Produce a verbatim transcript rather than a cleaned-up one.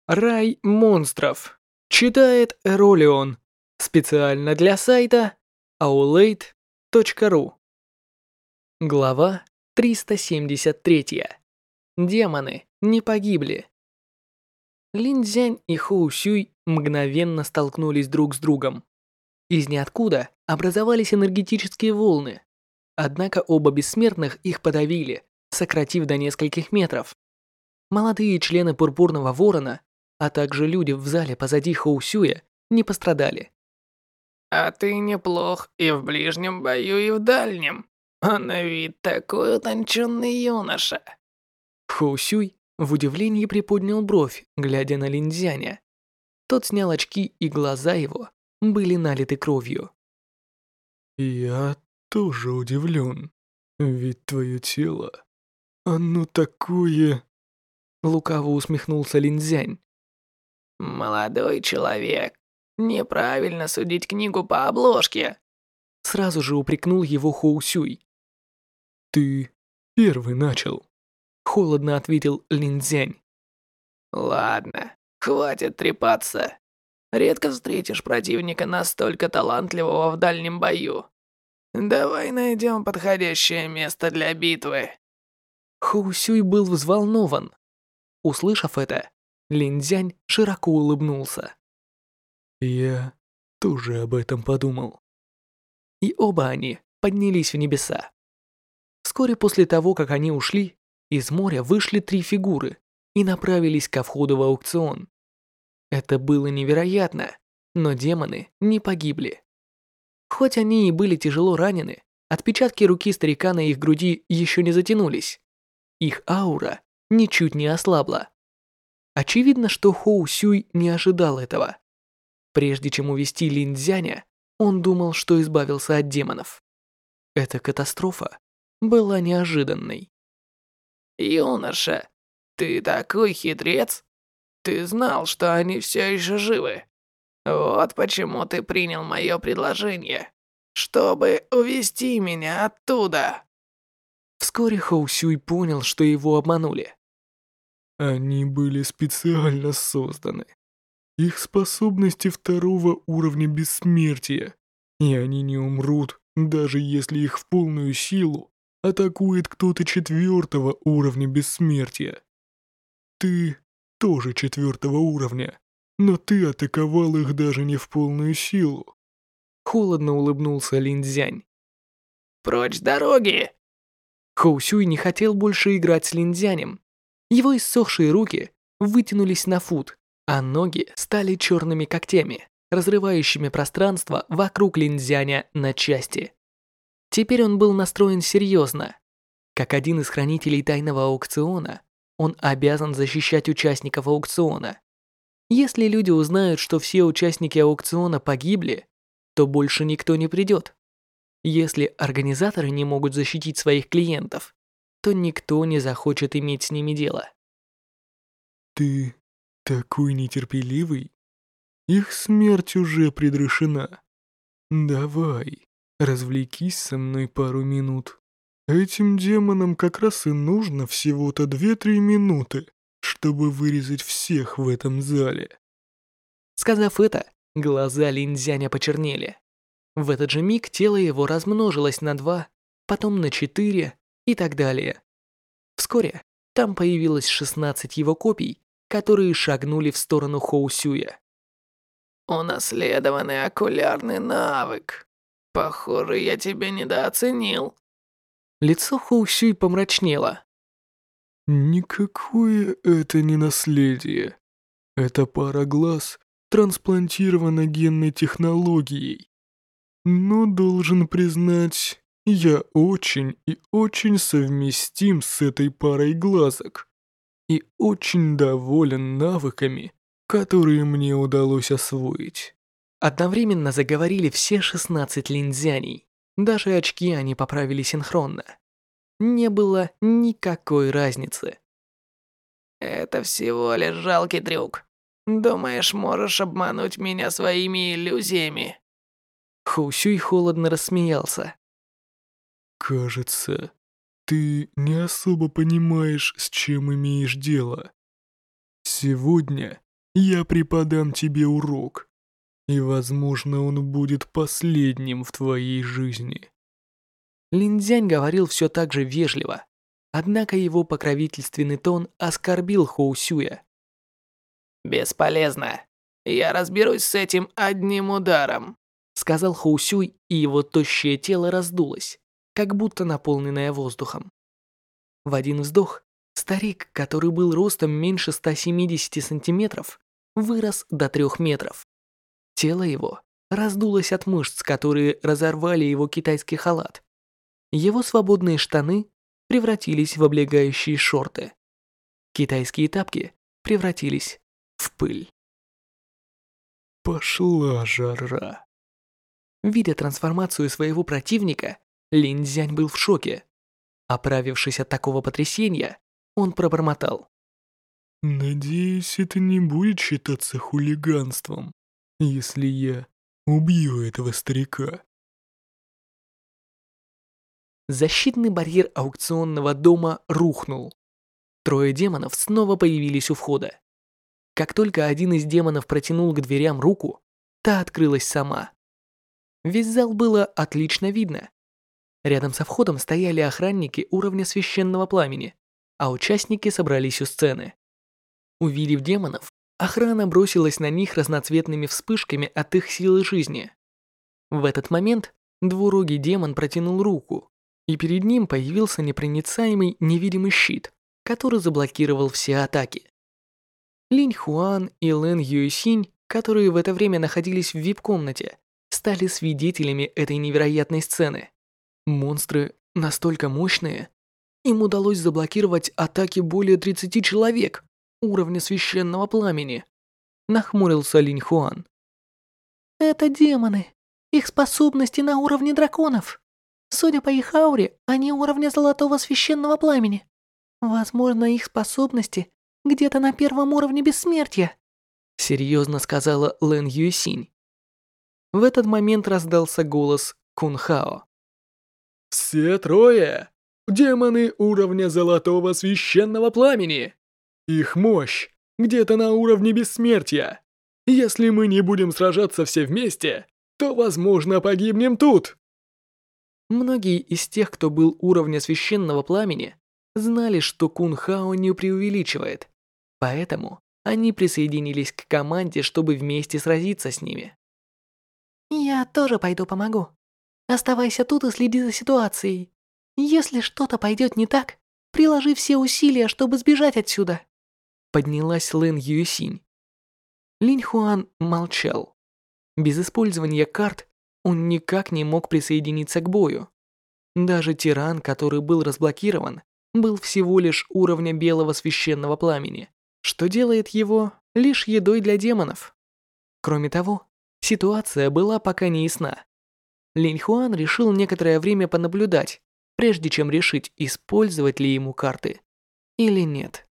Рай монстров. Читает Эролион. Специально для сайта аулейт точка ру. Глава триста семьдесят три. Демоны не погибли. Лин Цзянь и Хоу Сюй мгновенно столкнулись друг с другом. Из ниоткуда образовались энергетические волны. Однако оба бессмертных их подавили, сократив до нескольких метров. Молодые члены Пурпурного Ворона, а также люди в зале позади Хоу Сюя, не пострадали. А ты неплох и в ближнем бою, и в дальнем. А на вид такой утонченный юноша. Хоу Сюй в удивлении приподнял бровь, глядя на Лин Цзяня. Тот снял очки, и глаза его были налиты кровью. «Я тоже удивлен, ведь твое тело, оно такое...» Лукаво усмехнулся Лин Цзянь. Молодой человек, неправильно судить книгу по обложке. Сразу же упрекнул его Хоу Сюй. «Ты первый начал», — холодно ответил Лин Цзянь. Ладно, хватит трепаться. Редко встретишь противника настолько талантливого в дальнем бою. Давай найдем подходящее место для битвы. Хоу Сюй был взволнован. Услышав это, Лин Цзянь широко улыбнулся. «Я тоже об этом подумал». И оба они поднялись в небеса. Вскоре после того, как они ушли, из моря вышли три фигуры и направились ко входу в аукцион. Это было невероятно, но демоны не погибли. Хоть они и были тяжело ранены, отпечатки руки старика на их груди еще не затянулись. Их аура ничуть не ослабла. Очевидно, что Хоу Сюй не ожидал этого. Прежде чем увести Лин Цзяня, он думал, что избавился от демонов. Эта катастрофа была неожиданной. Юноша, ты такой хитрец. Ты знал, что они все еще живы. Вот почему ты принял мое предложение, чтобы увести меня оттуда. Вскоре Хоу Сюй понял, что его обманули. Они были специально созданы. Их способности второго уровня бессмертия, и они не умрут, даже если их в полную силу атакует кто-то четвертого уровня бессмертия. Ты тоже четвертого уровня, но ты атаковал их даже не в полную силу. Холодно улыбнулся Лин Цзянь. Прочь с дороги! Хоу Сюй не хотел больше играть с Лин Цзянем. Его иссохшие руки вытянулись на фут, а ноги стали черными когтями, разрывающими пространство вокруг Лин Цзяня на части. Теперь он был настроен серьезно. Как один из хранителей тайного аукциона, он обязан защищать участников аукциона. Если люди узнают, что все участники аукциона погибли, то больше никто не придет. Если организаторы не могут защитить своих клиентов, то никто не захочет иметь с ними дело. Ты такой нетерпеливый. Их смерть уже предрешена. Давай, развлекись со мной пару минут. Этим демонам как раз и нужно всего-то две-три минуты, чтобы вырезать всех в этом зале. Сказав это, глаза Лин Цзяня почернели. В этот же миг тело его размножилось на два, потом на четыре и так далее. Вскоре там появилось шестнадцать его копий, которые шагнули в сторону Хоу Сюя. Унаследованный окулярный навык. Похоже, я тебя недооценил. Лицо Хоу Сюй помрачнело. Никакое это не наследие. Эта пара глаз трансплантирована генной технологией. Но должен признать, я очень и очень совместим с этой парой глазок и очень доволен навыками, которые мне удалось освоить. Одновременно заговорили все шестнадцать линзяней. Даже очки они поправили синхронно. Не было никакой разницы. Это всего лишь жалкий трюк. Думаешь, можешь обмануть меня своими иллюзиями? Хоу Сюй холодно рассмеялся. Кажется, ты не особо понимаешь, с чем имеешь дело. Сегодня я преподам тебе урок. И, возможно, он будет последним в твоей жизни. Лин Цзянь говорил все так же вежливо, однако его покровительственный тон оскорбил Хоу Сюя. «Бесполезно. Я разберусь с этим одним ударом», сказал Хоу Сюй, и его тощее тело раздулось, как будто наполненное воздухом. В один вздох старик, который был ростом меньше ста семидесяти сантиметров, вырос до трёх метров. Тело его раздулось от мышц, которые разорвали его китайский халат. Его свободные штаны превратились в облегающие шорты. Китайские тапки превратились в пыль. Пошла жара. Видя трансформацию своего противника, Лин Цзянь был в шоке. Оправившись от такого потрясения, он пробормотал. Надеюсь, это не будет считаться хулиганством, если я убью этого старика. Защитный барьер аукционного дома рухнул. Трое демонов снова появились у входа. Как только один из демонов протянул к дверям руку, та открылась сама. Весь зал было отлично видно. Рядом со входом стояли охранники уровня священного пламени, а участники собрались у сцены. Увидев демонов, охрана бросилась на них разноцветными вспышками от их силы жизни. В этот момент двурогий демон протянул руку, и перед ним появился непроницаемый невидимый щит, который заблокировал все атаки. Линь Хуан и Лэн Юэсинь, которые в это время находились в вип-комнате, стали свидетелями этой невероятной сцены. Монстры настолько мощные, им удалось заблокировать атаки более тридцати человек уровня священного пламени. Нахмурился Линь Хуан. Это демоны. Их способности на уровне драконов. Судя по их ауре, они уровня золотого священного пламени. Возможно, их способности где-то на первом уровне бессмертия. Серьезно сказала Лэн Юэсинь. В этот момент раздался голос Кун Хао. Все трое – демоны уровня золотого священного пламени. Их мощь где-то на уровне бессмертия. Если мы не будем сражаться все вместе, то, возможно, погибнем тут. Многие из тех, кто был уровня священного пламени, знали, что Кун Хао не преувеличивает, поэтому они присоединились к команде, чтобы вместе сразиться с ними. Я тоже пойду помогу. Оставайся тут и следи за ситуацией. Если что-то пойдет не так, приложи все усилия, чтобы сбежать отсюда. Поднялась Лэн Юэсинь. Линь Хуан молчал. Без использования карт он никак не мог присоединиться к бою. Даже тиран, который был разблокирован, был всего лишь уровня белого священного пламени, что делает его лишь едой для демонов. Кроме того, ситуация была пока не ясна. Линь Хуан решил некоторое время понаблюдать, прежде чем решить, использовать ли ему карты или нет.